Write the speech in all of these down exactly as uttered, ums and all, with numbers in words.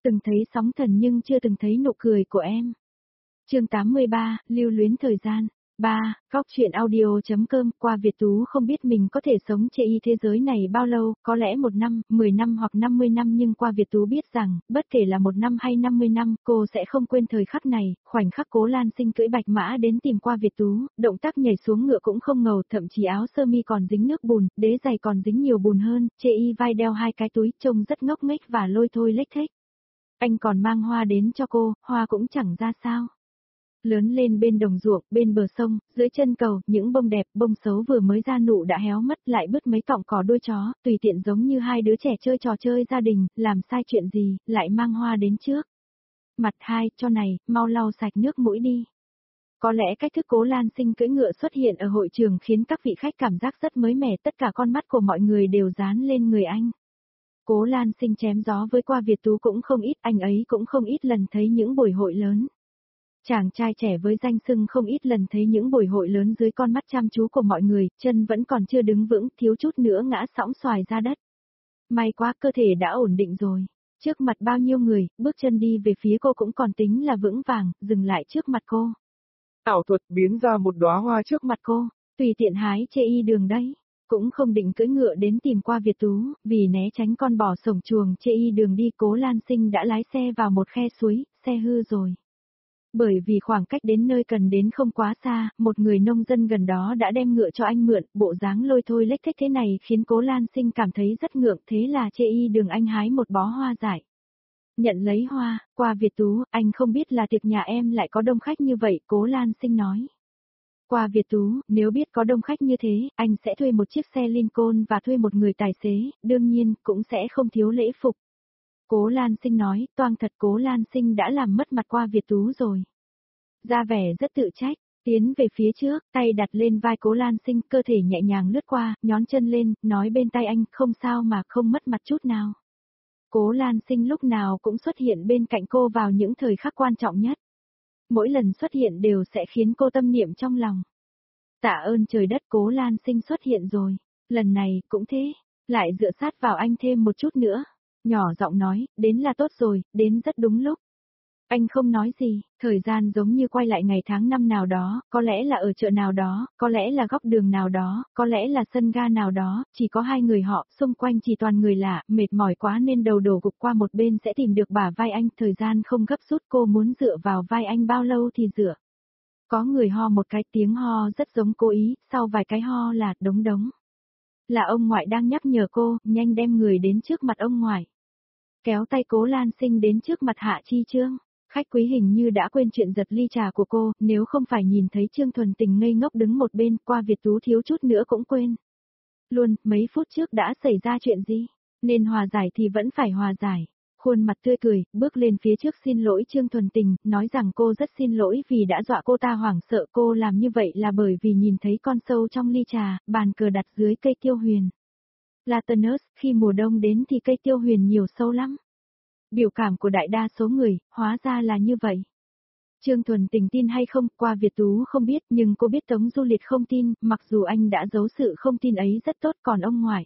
Từng thấy sóng thần nhưng chưa từng thấy nụ cười của em. Chương tám mươi ba, lưu luyến thời gian. ba. Góc truyện audio.com. Qua Việt Tú không biết mình có thể sống chê y thế giới này bao lâu, có lẽ một năm, mười năm hoặc năm mươi năm, nhưng Qua Việt Tú biết rằng, bất kể là một năm hay năm mươi năm, cô sẽ không quên thời khắc này. Khoảnh khắc Cố Lan Sinh cưỡi bạch mã đến tìm Qua Việt Tú, động tác nhảy xuống ngựa cũng không ngầu, thậm chí áo sơ mi còn dính nước bùn, đế giày còn dính nhiều bùn hơn, chê y vai đeo hai cái túi, trông rất ngốc nghếch và lôi thôi lếch thếch. Anh còn mang hoa đến cho cô, hoa cũng chẳng ra sao. Lớn lên bên đồng ruộng, bên bờ sông, dưới chân cầu, những bông đẹp, bông xấu vừa mới ra nụ đã héo mất, lại bứt mấy cọng cỏ đuôi chó, tùy tiện giống như hai đứa trẻ chơi trò chơi gia đình, làm sai chuyện gì, lại mang hoa đến trước. Mặt hai, cho này, mau lau sạch nước mũi đi. Có lẽ cách thức Cố Lan Sinh cưỡi ngựa xuất hiện ở hội trường khiến các vị khách cảm giác rất mới mẻ, tất cả con mắt của mọi người đều dán lên người anh. Cố Lan Sinh chém gió với Qua Việt Tú cũng không ít, anh ấy cũng không ít lần thấy những buổi hội lớn. Chàng trai trẻ với danh xưng không ít lần thấy những buổi hội lớn dưới con mắt chăm chú của mọi người, chân vẫn còn chưa đứng vững, thiếu chút nữa ngã sõng xoài ra đất. May quá, cơ thể đã ổn định rồi. Trước mặt bao nhiêu người, bước chân đi về phía cô cũng còn tính là vững vàng, dừng lại trước mặt cô. Ảo thuật biến ra một đóa hoa trước mặt cô, tùy tiện hái chê y đường đấy. Cũng không định cưỡi ngựa đến tìm Qua Việt Tú, vì né tránh con bò sổng chuồng chê y đường đi, Cố Lan Sinh đã lái xe vào một khe suối, xe hư rồi. Bởi vì khoảng cách đến nơi cần đến không quá xa, một người nông dân gần đó đã đem ngựa cho anh mượn, bộ dáng lôi thôi lếch thếch thế này khiến Cố Lan Sinh cảm thấy rất ngượng, thế là chê y đường anh hái một bó hoa dại. Nhận lấy hoa, Qua Việt Tú, anh không biết là tiệc nhà em lại có đông khách như vậy, Cố Lan Sinh nói. Qua Việt Tú, nếu biết có đông khách như thế, anh sẽ thuê một chiếc xe Lincoln và thuê một người tài xế, đương nhiên, cũng sẽ không thiếu lễ phục. Cố Lan Sinh nói, toang thật Cố Lan Sinh đã làm mất mặt Qua Việt Tú rồi. Ra vẻ rất tự trách, tiến về phía trước, tay đặt lên vai Cố Lan Sinh, cơ thể nhẹ nhàng lướt qua, nhón chân lên, nói bên tai anh, không sao mà không mất mặt chút nào. Cố Lan Sinh lúc nào cũng xuất hiện bên cạnh cô vào những thời khắc quan trọng nhất. Mỗi lần xuất hiện đều sẽ khiến cô tâm niệm trong lòng. Tạ ơn trời đất, Cố Lan Sinh xuất hiện rồi. Lần này, cũng thế. Lại dựa sát vào anh thêm một chút nữa. Nhỏ giọng nói, đến là tốt rồi, đến rất đúng lúc. Anh không nói gì, thời gian giống như quay lại ngày tháng năm nào đó, có lẽ là ở chợ nào đó, có lẽ là góc đường nào đó, có lẽ là sân ga nào đó, chỉ có hai người họ, xung quanh chỉ toàn người lạ, mệt mỏi quá nên đầu đổ gục qua một bên sẽ tìm được bả vai anh, thời gian không gấp rút, cô muốn dựa vào vai anh bao lâu thì dựa. Có người ho một cái, tiếng ho rất giống cố ý, sau vài cái ho là đống đống. Là ông ngoại đang nhắc nhở cô, nhanh đem người đến trước mặt ông ngoại. Kéo tay Cố Lan Sinh đến trước mặt Hạ Chi Trương. Khách quý hình như đã quên chuyện giật ly trà của cô, nếu không phải nhìn thấy Trương Thuần Tình ngây ngốc đứng một bên, Qua Việt Tú thiếu chút nữa cũng quên. Luôn, mấy phút trước đã xảy ra chuyện gì? Nên hòa giải thì vẫn phải hòa giải. Khuôn mặt tươi cười, bước lên phía trước xin lỗi Trương Thuần Tình, nói rằng cô rất xin lỗi vì đã dọa cô ta hoảng sợ, cô làm như vậy là bởi vì nhìn thấy con sâu trong ly trà, bàn cờ đặt dưới cây tiêu huyền. Platanus, khi mùa đông đến thì cây tiêu huyền nhiều sâu lắm. Biểu cảm của đại đa số người, hóa ra là như vậy. Trương Thuần Tình tin hay không, Qua Việt Tú không biết, nhưng cô biết Tống Du Liệt không tin, mặc dù anh đã giấu sự không tin ấy rất tốt, còn ông ngoại.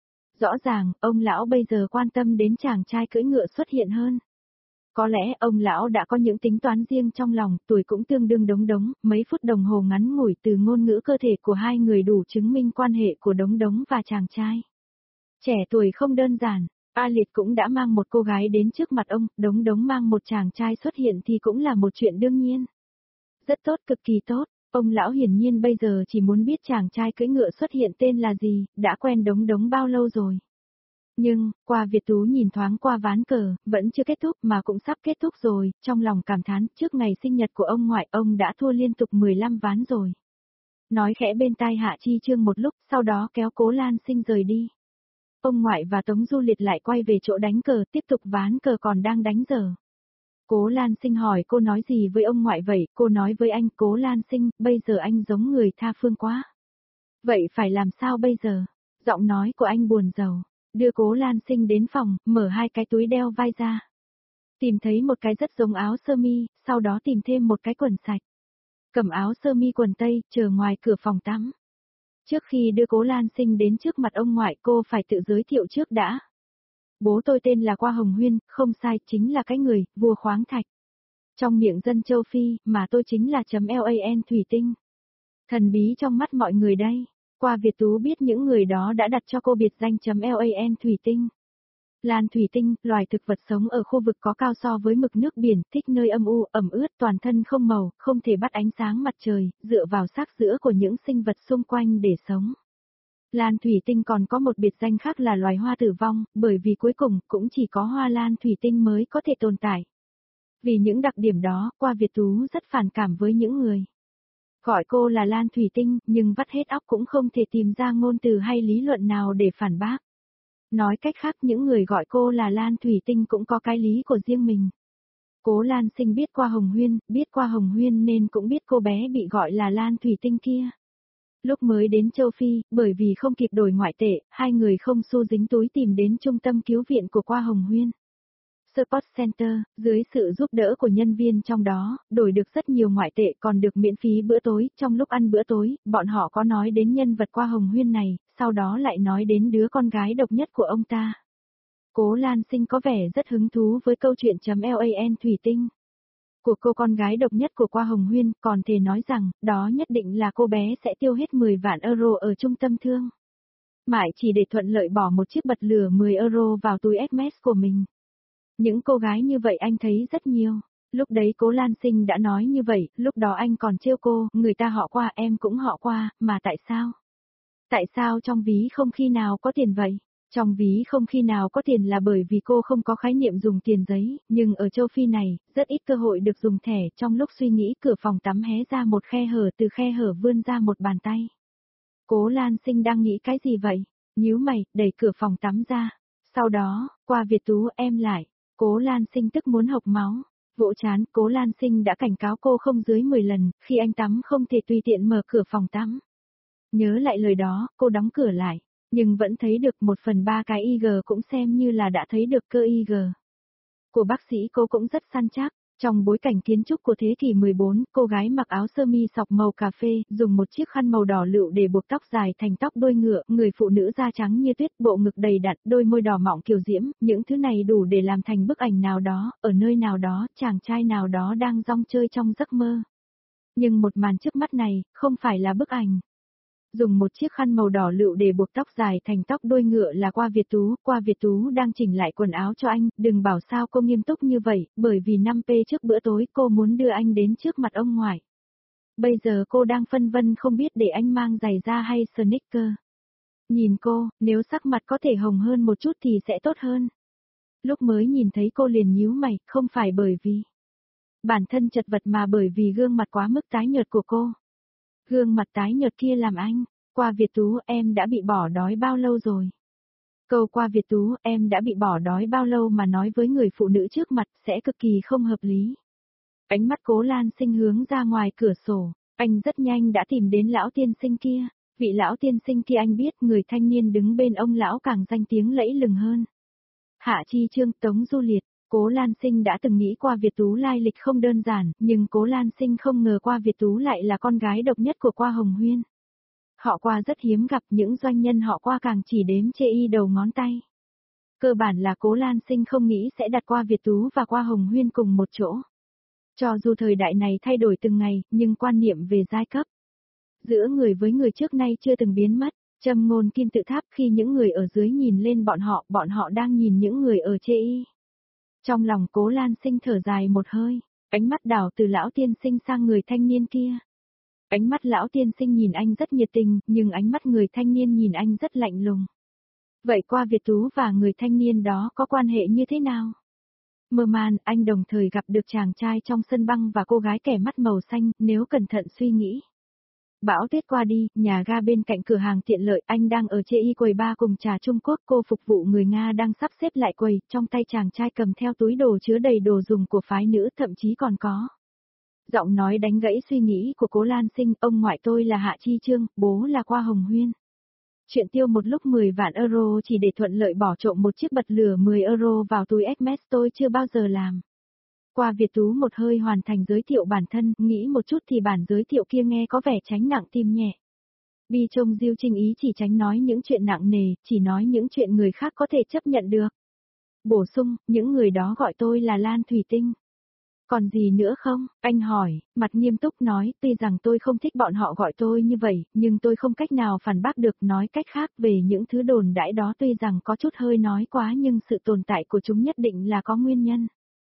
Rõ ràng, ông lão bây giờ quan tâm đến chàng trai cưỡi ngựa xuất hiện hơn. Có lẽ ông lão đã có những tính toán riêng trong lòng, tuổi cũng tương đương đống đống, mấy phút đồng hồ ngắn ngủi từ ngôn ngữ cơ thể của hai người đủ chứng minh quan hệ của đống đống và chàng trai. Trẻ tuổi không đơn giản. A Liệt cũng đã mang một cô gái đến trước mặt ông, đống đống mang một chàng trai xuất hiện thì cũng là một chuyện đương nhiên. Rất tốt, cực kỳ tốt, ông lão hiển nhiên bây giờ chỉ muốn biết chàng trai cưỡi ngựa xuất hiện tên là gì, đã quen đống đống bao lâu rồi. Nhưng, Qua Việt Tú nhìn thoáng qua ván cờ, vẫn chưa kết thúc mà cũng sắp kết thúc rồi, trong lòng cảm thán, trước ngày sinh nhật của ông ngoại ông đã thua liên tục mười lăm ván rồi. Nói khẽ bên tai Hạ Chi Trương một lúc, sau đó kéo Cố Lan Sinh rời đi. Ông ngoại và Tống Du Liệt lại quay về chỗ đánh cờ, tiếp tục ván cờ còn đang đánh giờ. Cố Lan Sinh hỏi cô nói gì với ông ngoại vậy, cô nói với anh, Cố Lan Sinh, bây giờ anh giống người tha phương quá. Vậy phải làm sao bây giờ? Giọng nói của anh buồn rầu, đưa Cố Lan Sinh đến phòng, mở hai cái túi đeo vai ra. Tìm thấy một cái rất giống áo sơ mi, sau đó tìm thêm một cái quần sạch. Cầm áo sơ mi quần tây, chờ ngoài cửa phòng tắm. Trước khi đưa Cố Lan Sinh đến trước mặt ông ngoại cô phải tự giới thiệu trước đã. Bố tôi tên là Qua Hồng Huyên, không sai, chính là cái người, vua khoáng thạch. Trong miệng dân châu Phi, mà tôi chính là chấm LAN thủy tinh. Thần bí trong mắt mọi người đây. Qua Việt Tú biết những người đó đã đặt cho cô biệt danh chấm LAN thủy tinh. Lan thủy tinh, loài thực vật sống ở khu vực có cao so với mực nước biển, thích nơi âm u, ẩm ướt, toàn thân không màu, không thể bắt ánh sáng mặt trời, dựa vào xác giữa của những sinh vật xung quanh để sống. Lan thủy tinh còn có một biệt danh khác là loài hoa tử vong, bởi vì cuối cùng cũng chỉ có hoa lan thủy tinh mới có thể tồn tại. Vì những đặc điểm đó, Qua Việt Tú rất phản cảm với những người gọi cô là Lan thủy tinh, nhưng vắt hết óc cũng không thể tìm ra ngôn từ hay lý luận nào để phản bác. Nói cách khác, những người gọi cô là Lan thủy tinh cũng có cái lý của riêng mình. Cố Lan Sinh biết Qua Hồng Huyên, biết Qua Hồng Huyên nên cũng biết cô bé bị gọi là Lan thủy tinh kia. Lúc mới đến châu Phi, bởi vì không kịp đổi ngoại tệ, hai người không xu dính túi tìm đến trung tâm cứu viện của Qua Hồng Huyên. Support Center, dưới sự giúp đỡ của nhân viên trong đó, đổi được rất nhiều ngoại tệ còn được miễn phí bữa tối. Trong lúc ăn bữa tối, bọn họ có nói đến nhân vật Qua Hồng Huyên này, sau đó lại nói đến đứa con gái độc nhất của ông ta. Cố Lan Sinh có vẻ rất hứng thú với câu chuyện chấm LAN thủy tinh của cô con gái độc nhất của Qua Hồng Huyên, còn thề nói rằng, đó nhất định là cô bé sẽ tiêu hết mười vạn euro ở trung tâm thương mại chỉ để thuận lợi bỏ một chiếc bật lửa mười euro vào túi Hermes của mình. Những cô gái như vậy anh thấy rất nhiều. Lúc đấy Cố Lan Sinh đã nói như vậy, lúc đó anh còn trêu cô, người ta họ Qua em cũng họ Qua, mà tại sao? Tại sao trong ví không khi nào có tiền vậy? Trong ví không khi nào có tiền là bởi vì cô không có khái niệm dùng tiền giấy, nhưng ở châu Phi này, rất ít cơ hội được dùng thẻ. Trong lúc suy nghĩ, cửa phòng tắm hé ra một khe hở, từ khe hở vươn ra một bàn tay. Cố Lan Sinh đang nghĩ cái gì vậy? Nhíu mày, đẩy cửa phòng tắm ra. Sau đó, Qua Việt Tú em lại. Cố Lan Sinh tức muốn hộc máu. Vỗ chán, Cố Lan Sinh đã cảnh cáo cô không dưới mười lần, khi anh tắm không thể tùy tiện mở cửa phòng tắm. Nhớ lại lời đó, cô đóng cửa lại, nhưng vẫn thấy được một phần ba cái i giê cũng xem như là đã thấy được cơ i giê của bác sĩ. Cô cũng rất săn chắc. Trong bối cảnh kiến trúc của thế kỷ mười bốn, cô gái mặc áo sơ mi sọc màu cà phê, dùng một chiếc khăn màu đỏ lựu để buộc tóc dài thành tóc đuôi ngựa, người phụ nữ da trắng như tuyết, bộ ngực đầy đặn, đôi môi đỏ mọng kiều diễm, những thứ này đủ để làm thành bức ảnh nào đó, ở nơi nào đó, chàng trai nào đó đang rong chơi trong giấc mơ. Nhưng một màn trước mắt này, không phải là bức ảnh. Dùng một chiếc khăn màu đỏ lựu để buộc tóc dài thành tóc đuôi ngựa là Qua Việt Tú. Qua Việt Tú đang chỉnh lại quần áo cho anh, đừng bảo sao cô nghiêm túc như vậy, bởi vì năm p trước bữa tối cô muốn đưa anh đến trước mặt ông ngoại. Bây giờ cô đang phân vân không biết để anh mang giày da hay sneaker. Nhìn cô, nếu sắc mặt có thể hồng hơn một chút thì sẽ tốt hơn. Lúc mới nhìn thấy cô liền nhíu mày, không phải bởi vì bản thân chật vật mà bởi vì gương mặt quá mức tái nhợt của cô. Gương mặt tái nhợt kia làm anh, Qua Việt Tú em đã bị bỏ đói bao lâu rồi? Câu Qua Việt Tú em đã bị bỏ đói bao lâu mà nói với người phụ nữ trước mặt sẽ cực kỳ không hợp lý. Ánh mắt Cố Lan Sinh hướng ra ngoài cửa sổ, anh rất nhanh đã tìm đến lão tiên sinh kia. Vị lão tiên sinh kia anh biết, người thanh niên đứng bên ông lão càng danh tiếng lẫy lừng hơn. Hạ Chi Trương, Tống Du Liệt. Cố Lan Sinh đã từng nghĩ Qua Việt Tú lai lịch không đơn giản, nhưng Cố Lan Sinh không ngờ Qua Việt Tú lại là con gái độc nhất của Qua Hồng Huyên. Họ Qua rất hiếm gặp, những doanh nhân họ Qua càng chỉ đếm chê y đầu ngón tay. Cơ bản là Cố Lan Sinh không nghĩ sẽ đặt Qua Việt Tú và Qua Hồng Huyên cùng một chỗ. Cho dù thời đại này thay đổi từng ngày, nhưng quan niệm về giai cấp giữa người với người trước nay chưa từng biến mất. Châm ngôn kim tự tháp, khi những người ở dưới nhìn lên bọn họ, bọn họ đang nhìn những người ở chê y. Trong lòng Cố Lan Sinh thở dài một hơi, ánh mắt đảo từ lão tiên sinh sang người thanh niên kia. Ánh mắt lão tiên sinh nhìn anh rất nhiệt tình, nhưng ánh mắt người thanh niên nhìn anh rất lạnh lùng. Vậy Qua Việt Tú và người thanh niên đó có quan hệ như thế nào? Mơ man, anh đồng thời gặp được chàng trai trong sân băng và cô gái kẻ mắt màu xanh, nếu cẩn thận suy nghĩ. Bão tuyết qua đi, nhà ga bên cạnh cửa hàng tiện lợi, anh đang ở chê y quầy ba cùng trà Trung Quốc, cô phục vụ người Nga đang sắp xếp lại quầy, trong tay chàng trai cầm theo túi đồ chứa đầy đồ dùng của phái nữ, thậm chí còn có. Giọng nói đánh gãy suy nghĩ của Cố Lan Sinh, ông ngoại tôi là Hạ Chi Trương, bố là Qua Hồng Huyên. Chuyện tiêu một lúc mười vạn euro chỉ để thuận lợi bỏ trộm một chiếc bật lửa mười euro vào túi Hermes tôi chưa bao giờ làm. Qua Việt Tú một hơi hoàn thành giới thiệu bản thân, nghĩ một chút thì bản giới thiệu kia nghe có vẻ tránh nặng tim nhẹ. Bi trông Diêu Trinh ý chỉ tránh nói những chuyện nặng nề, chỉ nói những chuyện người khác có thể chấp nhận được. Bổ sung, những người đó gọi tôi là Lan Thủy Tinh. Còn gì nữa không? Anh hỏi, mặt nghiêm túc nói, tuy rằng tôi không thích bọn họ gọi tôi như vậy, nhưng tôi không cách nào phản bác được, nói cách khác về những thứ đồn đãi đó tuy rằng có chút hơi nói quá nhưng sự tồn tại của chúng nhất định là có nguyên nhân.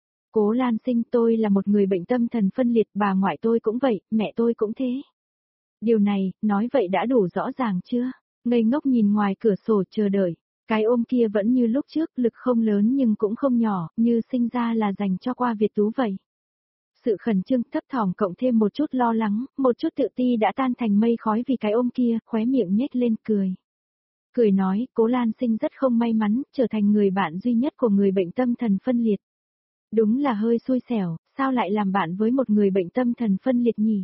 Cố Lan Sinh, tôi là một người bệnh tâm thần phân liệt, bà ngoại tôi cũng vậy, mẹ tôi cũng thế. Điều này, nói vậy đã đủ rõ ràng chưa? Ngây ngốc nhìn ngoài cửa sổ chờ đợi. Cái ôm kia vẫn như lúc trước, lực không lớn nhưng cũng không nhỏ, như sinh ra là dành cho Qua Việt Tú vậy. Sự khẩn trương thấp thỏm cộng thêm một chút lo lắng, một chút tự ti đã tan thành mây khói vì cái ôm kia, khóe miệng nhếch lên cười. Cười nói, Cố Lan Sinh rất không may mắn, trở thành người bạn duy nhất của người bệnh tâm thần phân liệt. Đúng là hơi xui xẻo, sao lại làm bạn với một người bệnh tâm thần phân liệt nhỉ?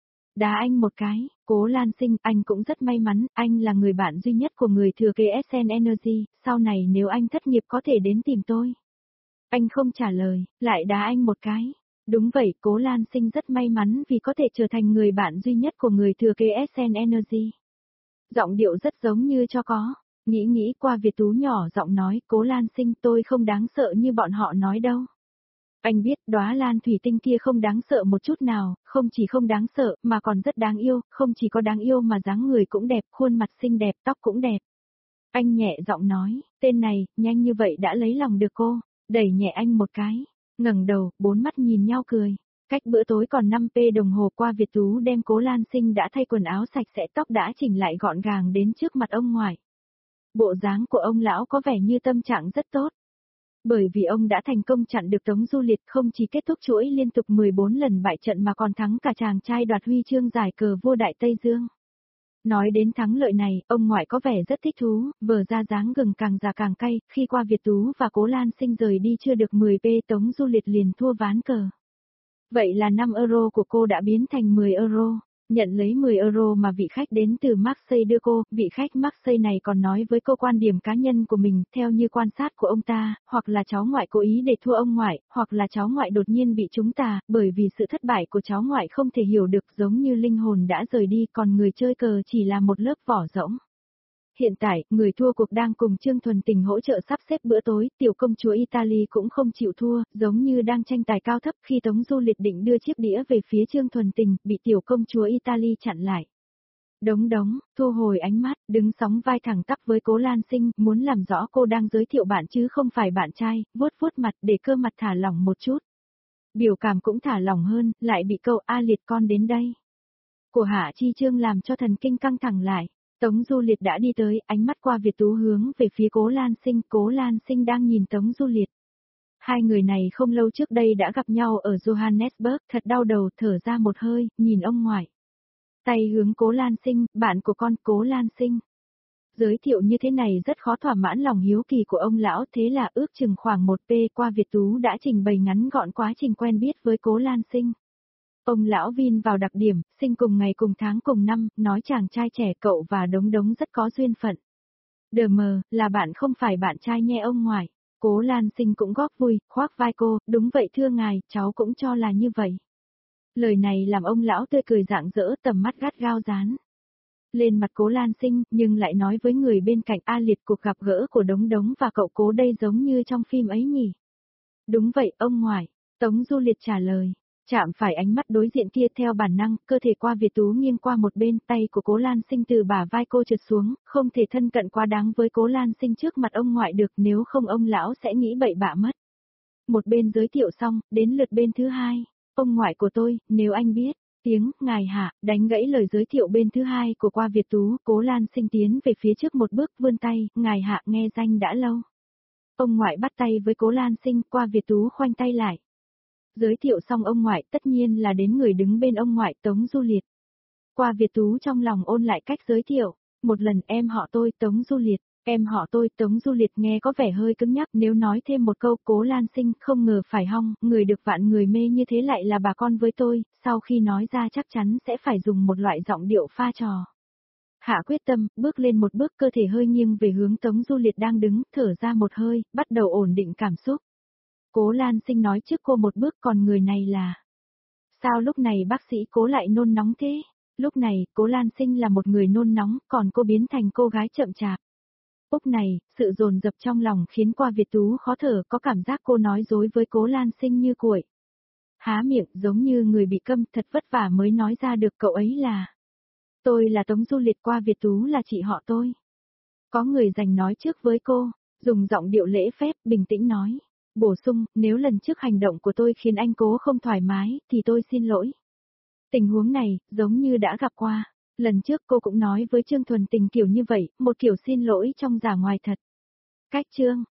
Đá anh một cái, Cố Lan Sinh, anh cũng rất may mắn, anh là người bạn duy nhất của người thừa kế ét en Energy, sau này nếu anh thất nghiệp có thể đến tìm tôi. Anh không trả lời, lại đá anh một cái. Đúng vậy, Cố Lan Sinh rất may mắn vì có thể trở thành người bạn duy nhất của người thừa kế ét en Energy. Giọng điệu rất giống như cho có. Nghĩ nghĩ Qua Việt Tú nhỏ giọng nói, Cố Lan Sinh, tôi không đáng sợ như bọn họ nói đâu. Anh biết đóa lan thủy tinh kia không đáng sợ một chút nào, không chỉ không đáng sợ mà còn rất đáng yêu, không chỉ có đáng yêu mà dáng người cũng đẹp, khuôn mặt xinh đẹp, tóc cũng đẹp. Anh nhẹ giọng nói, tên này, nhanh như vậy đã lấy lòng được cô, đẩy nhẹ anh một cái, ngẩng đầu, bốn mắt nhìn nhau cười. Cách bữa tối còn năm phút đồng hồ, Qua Việt Tú đem Cố Lan Sinh đã thay quần áo sạch sẽ, tóc đã chỉnh lại gọn gàng đến trước mặt ông ngoại. Bộ dáng của ông lão có vẻ như tâm trạng rất tốt. Bởi vì ông đã thành công chặn được Tống Du Liệt, không chỉ kết thúc chuỗi liên tục mười bốn lần bại trận mà còn thắng cả chàng trai đoạt huy chương giải cờ vua Đại Tây Dương. Nói đến thắng lợi này, ông ngoại có vẻ rất thích thú, vờ ra dáng gừng càng già càng cay, khi Qua Việt Tú và Cố Lan Sinh rời đi chưa được mười phút Tống Du Liệt liền thua ván cờ. Vậy là năm euro của cô đã biến thành mười euro. Nhận lấy mười euro mà vị khách đến từ Marseille đưa cô, vị khách Marseille này còn nói với cô quan điểm cá nhân của mình, theo như quan sát của ông ta, hoặc là cháu ngoại cố ý để thua ông ngoại, hoặc là cháu ngoại đột nhiên bị trúng tà, bởi vì sự thất bại của cháu ngoại không thể hiểu được, giống như linh hồn đã rời đi, còn người chơi cờ chỉ là một lớp vỏ rỗng. Hiện tại, người thua cuộc đang cùng Trương Thuần Tình hỗ trợ sắp xếp bữa tối, tiểu công chúa Italy cũng không chịu thua, giống như đang tranh tài cao thấp, khi Tống Du Liệt định đưa chiếc đĩa về phía Trương Thuần Tình, bị tiểu công chúa Italy chặn lại. Đống đống, thu hồi ánh mắt, đứng sóng vai thẳng tắp với Cố Lan Sinh, muốn làm rõ cô đang giới thiệu bạn chứ không phải bạn trai, vuốt vuốt mặt để cơ mặt thả lỏng một chút. Biểu cảm cũng thả lỏng hơn, lại bị câu A Liệt con đến đây. Của Hạ Chi Trương làm cho thần kinh căng thẳng lại. Tống Du Liệt đã đi tới, ánh mắt Qua Việt Tú hướng về phía Cố Lan Sinh, Cố Lan Sinh đang nhìn Tống Du Liệt. Hai người này không lâu trước đây đã gặp nhau ở Johannesburg, thật đau đầu, thở ra một hơi, nhìn ông ngoại. Tay hướng Cố Lan Sinh, bạn của con, Cố Lan Sinh. Giới thiệu như thế này rất khó thỏa mãn lòng hiếu kỳ của ông lão, thế là ước chừng khoảng một phút Qua Việt Tú đã trình bày ngắn gọn quá trình quen biết với Cố Lan Sinh. Ông lão Vin vào đặc điểm, sinh cùng ngày cùng tháng cùng năm, nói chàng trai trẻ cậu và Đống Đống rất có duyên phận. Đờ mờ, là bạn không phải bạn trai nhé ông ngoại. Cố Lan Sinh cũng góp vui, khoác vai cô, đúng vậy thưa ngài, cháu cũng cho là như vậy. Lời này làm ông lão tươi cười rạng rỡ, tầm mắt gắt gao dán lên mặt Cố Lan Sinh, nhưng lại nói với người bên cạnh, A Liệt, cuộc gặp gỡ của Đống Đống và cậu Cố đây giống như trong phim ấy nhỉ. Đúng vậy ông ngoại, Tống Du Liệt trả lời. Chạm phải ánh mắt đối diện kia, theo bản năng, cơ thể Qua Việt Tú nghiêng qua một bên, tay của Cố Lan Sinh từ bả vai cô trượt xuống, không thể thân cận quá đáng với Cố Lan Sinh trước mặt ông ngoại được, nếu không ông lão sẽ nghĩ bậy bạ mất. Một bên giới thiệu xong, đến lượt bên thứ hai. Ông ngoại của tôi, nếu anh biết, tiếng, ngài hạ, đánh gãy lời giới thiệu bên thứ hai của Qua Việt Tú, Cố Lan Sinh tiến về phía trước một bước, vươn tay, ngài hạ nghe danh đã lâu. Ông ngoại bắt tay với Cố Lan Sinh, Qua Việt Tú khoanh tay lại. Giới thiệu xong ông ngoại, tất nhiên là đến người đứng bên ông ngoại, Tống Du Liệt. Qua Việt Tú trong lòng ôn lại cách giới thiệu, một lần, em họ tôi, Tống Du Liệt, em họ tôi, Tống Du Liệt nghe có vẻ hơi cứng nhắc, nếu nói thêm một câu, Cố Lan Sinh, không ngờ phải hong, người được vạn người mê như thế lại là bà con với tôi, sau khi nói ra chắc chắn sẽ phải dùng một loại giọng điệu pha trò. Hạ quyết tâm, bước lên một bước, cơ thể hơi nghiêng về hướng Tống Du Liệt đang đứng, thở ra một hơi, bắt đầu ổn định cảm xúc. Cố Lan Sinh nói trước cô một bước, còn người này là... Sao lúc này bác sĩ Cố lại nôn nóng thế? Lúc này, Cố Lan Sinh là một người nôn nóng, còn cô biến thành cô gái chậm chạp. Lúc này, sự dồn dập trong lòng khiến qua Việt Tú khó thở, có cảm giác cô nói dối với Cố Lan Sinh như cuội. Há miệng giống như người bị câm, thật vất vả mới nói ra được cậu ấy là. Tôi là Tống Du Liệt, qua Việt Tú là chị họ tôi. Có người giành nói trước với cô, dùng giọng điệu lễ phép, bình tĩnh nói. Bổ sung, nếu lần trước hành động của tôi khiến anh Cố không thoải mái, thì tôi xin lỗi. Tình huống này, giống như đã gặp qua. Lần trước cô cũng nói với Trương Thuần Tình kiểu như vậy, một kiểu xin lỗi trong giả ngoài thật. Cách Trương,